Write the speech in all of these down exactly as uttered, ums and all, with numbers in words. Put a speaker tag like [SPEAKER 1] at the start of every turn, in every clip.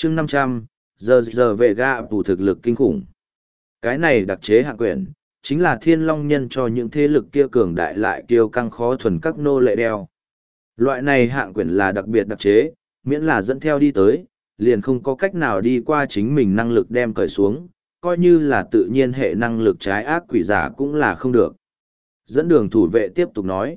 [SPEAKER 1] chương năm trăm, giờ giờ vệ gạ bù thực lực kinh khủng. Cái này đặc chế hạng quyển, chính là thiên long nhân cho những thế lực kia cường đại lại kiêu căng khó thuần các nô lệ đeo. Loại này hạng quyển là đặc biệt đặc chế, miễn là dẫn theo đi tới, liền không có cách nào đi qua chính mình năng lực đem cởi xuống, coi như là tự nhiên hệ năng lực trái ác quỷ giả cũng là không được. Dẫn đường thủ vệ tiếp tục nói.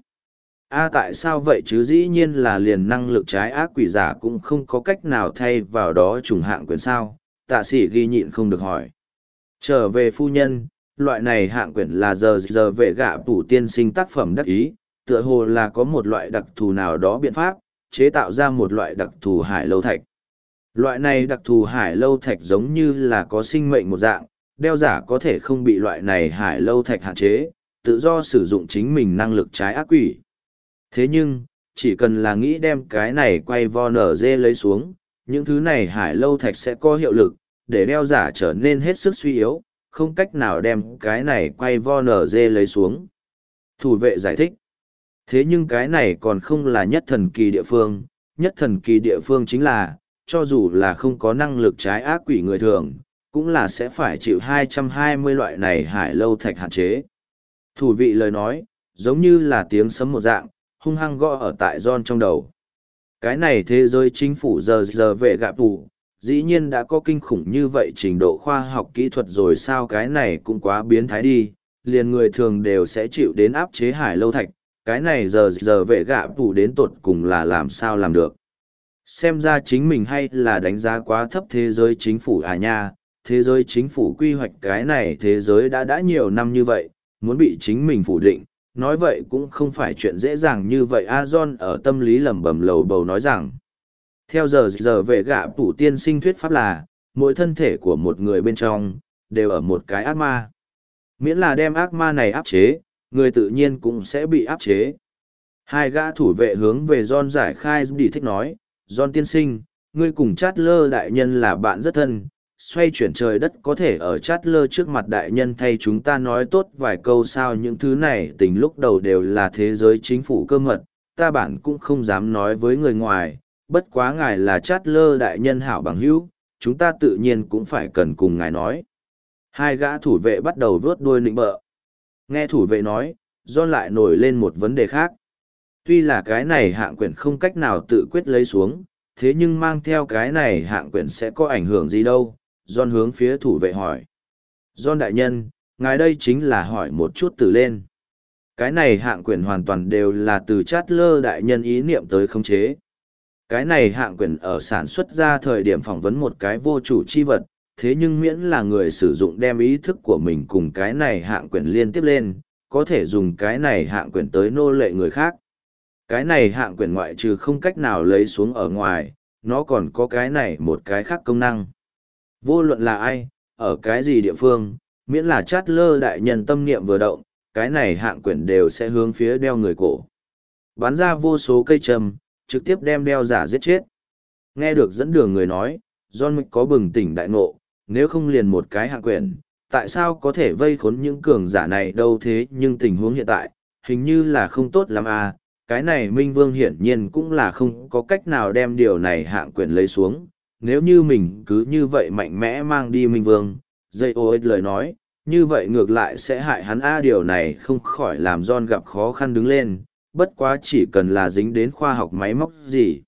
[SPEAKER 1] A tại sao vậy chứ, dĩ nhiên là liền năng lực trái ác quỷ giả cũng không có cách nào thay vào đó trùng hạng quyển sao, tạ sĩ ghi nhịn không được hỏi. Trở về phu nhân, loại này hạng quyển là giờ giờ vệ gạ phủ tiên sinh tác phẩm đắc ý, tựa hồ là có một loại đặc thù nào đó biện pháp, chế tạo ra một loại đặc thù hải lâu thạch. Loại này đặc thù hải lâu thạch giống như là có sinh mệnh một dạng, đeo giả có thể không bị loại này hải lâu thạch hạn chế, tự do sử dụng chính mình năng lực trái ác quỷ. Thế nhưng, chỉ cần là nghĩ đem cái này quay vo nở dê lấy xuống, những thứ này hải lâu thạch sẽ có hiệu lực, để đeo giả trở nên hết sức suy yếu, không cách nào đem cái này quay vo nở dê lấy xuống. Thủ vệ giải thích. Thế nhưng cái này còn không là nhất thần kỳ địa phương, nhất thần kỳ địa phương chính là, cho dù là không có năng lực trái ác quỷ người thường, cũng là sẽ phải chịu hai trăm hai mươi loại này hải lâu thạch hạn chế. Thủ vị lời nói, giống như là tiếng sấm một dạng, hung hăng gõ ở tại John trong đầu. Cái này thế giới chính phủ giờ giờ vệ gạ phủ, dĩ nhiên đã có kinh khủng như vậy trình độ khoa học kỹ thuật rồi sao, cái này cũng quá biến thái đi, liền người thường đều sẽ chịu đến áp chế hải lâu thạch, cái này giờ giờ vệ gạ phủ đến tột cùng là làm sao làm được. Xem ra chính mình hay là đánh giá quá thấp thế giới chính phủ à nha, thế giới chính phủ quy hoạch cái này thế giới đã đã nhiều năm như vậy, muốn bị chính mình phủ định, nói vậy cũng không phải chuyện dễ dàng như vậy. A John ở tâm lý lẩm bẩm lầu bầu nói rằng, theo giờ giờ vệ gạ phủ tiên sinh thuyết pháp là, mỗi thân thể của một người bên trong, đều ở một cái ác ma. Miễn là đem ác ma này áp chế, người tự nhiên cũng sẽ bị áp chế. Hai gã thủ vệ hướng về John giải khai đi thích nói, John tiên sinh, ngươi cùng Chát Lơ đại nhân là bạn rất thân, xoay chuyển trời đất có thể ở Chát Lơ trước mặt đại nhân thay chúng ta nói tốt vài câu sao, những thứ này tình lúc đầu đều là thế giới chính phủ cơ mật, ta bản cũng không dám nói với người ngoài, bất quá ngài là Chát Lơ đại nhân hảo bằng hữu, chúng ta tự nhiên cũng phải cần cùng ngài nói. Hai gã thủ vệ bắt đầu vớt đuôi nịnh bợ. Nghe thủ vệ nói, John lại nổi lên một vấn đề khác. Tuy là cái này hạng quyển không cách nào tự quyết lấy xuống, thế nhưng mang theo cái này hạng quyển sẽ có ảnh hưởng gì đâu? John hướng phía thủ vệ hỏi. John đại nhân, ngài đây chính là hỏi một chút từ lên. Cái này hạng quyển hoàn toàn đều là từ Chát Lơ đại nhân ý niệm tới khống chế. Cái này hạng quyển ở sản xuất ra thời điểm phỏng vấn một cái vô chủ chi vật, thế nhưng miễn là người sử dụng đem ý thức của mình cùng cái này hạng quyển liên tiếp lên, có thể dùng cái này hạng quyển tới nô lệ người khác. Cái này hạng quyển ngoại trừ không cách nào lấy xuống ở ngoài, nó còn có cái này một cái khác công năng. Vô luận là ai, ở cái gì địa phương, miễn là Chát Lơ đại nhân tâm niệm vừa động, cái này hạng quyển đều sẽ hướng phía đeo người cổ. Bắn ra vô số cây châm, trực tiếp đem đeo giả giết chết. Nghe được dẫn đường người nói, John Mc có bừng tỉnh đại ngộ, nếu không liền một cái hạng quyển, tại sao có thể vây khốn những cường giả này đâu, thế nhưng tình huống hiện tại, hình như là không tốt lắm à, cái này Minh Vương hiển nhiên cũng là không có cách nào đem điều này hạng quyển lấy xuống, nếu như mình cứ như vậy mạnh mẽ mang đi Minh Vương, dây ô ích lời nói, như vậy ngược lại sẽ hại hắn a, điều này không khỏi làm John gặp khó khăn đứng lên, bất quá chỉ cần là dính đến khoa học máy móc gì.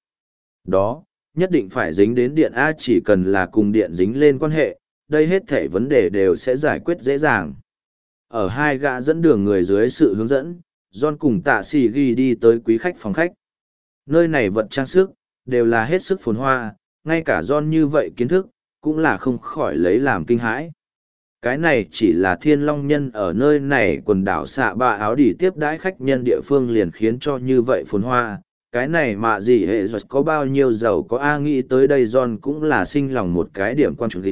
[SPEAKER 1] Đó, nhất định phải dính đến điện a, chỉ cần là cùng điện dính lên quan hệ, đây hết thể vấn đề đều sẽ giải quyết dễ dàng. Ở hai gã dẫn đường người dưới sự hướng dẫn, John cùng tạ sĩ ghi đi tới quý khách phòng khách. Nơi này vật trang sức, đều là hết sức phồn hoa, ngay cả John như vậy kiến thức, cũng là không khỏi lấy làm kinh hãi. Cái này chỉ là thiên long nhân ở nơi này quần đảo xạ ba áo đỉ tiếp đãi khách nhân địa phương liền khiến cho như vậy phồn hoa. Cái này mà gì hệ giật có bao nhiêu giàu có a, nghĩ tới đây John cũng là sinh lòng một cái điểm quan trọng.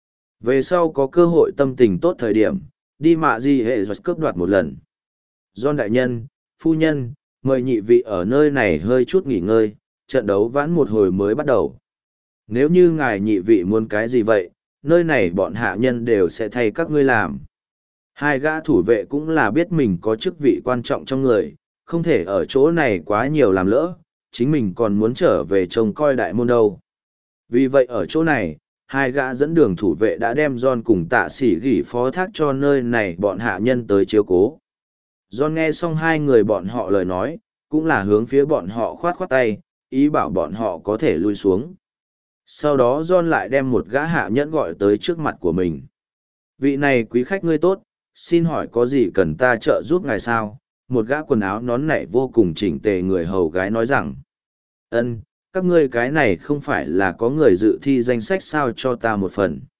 [SPEAKER 1] Về sau có cơ hội tâm tình tốt thời điểm, đi mạ gì hệ giật cướp đoạt một lần. John đại nhân, phu nhân, mời nhị vị ở nơi này hơi chút nghỉ ngơi, trận đấu vãn một hồi mới bắt đầu. Nếu như ngài nhị vị muốn cái gì vậy, nơi này bọn hạ nhân đều sẽ thay các ngươi làm. Hai gã thủ vệ cũng là biết mình có chức vị quan trọng trong người, không thể ở chỗ này quá nhiều làm lỡ, chính mình còn muốn trở về trông coi đại môn đâu. Vì vậy ở chỗ này, hai gã dẫn đường thủ vệ đã đem John cùng tạ sĩ gỉ phó thác cho nơi này bọn hạ nhân tới chiếu cố. John nghe xong hai người bọn họ lời nói, cũng là hướng phía bọn họ khoát khoát tay, ý bảo bọn họ có thể lui xuống. Sau đó John lại đem một gã hạ nhẫn gọi tới trước mặt của mình. Vị này quý khách ngươi tốt, xin hỏi có gì cần ta trợ giúp ngài sao? Một gã quần áo nón nảy vô cùng chỉnh tề người hầu gái nói rằng. Ân, các ngươi cái này không phải là có người dự thi danh sách sao cho ta một phần.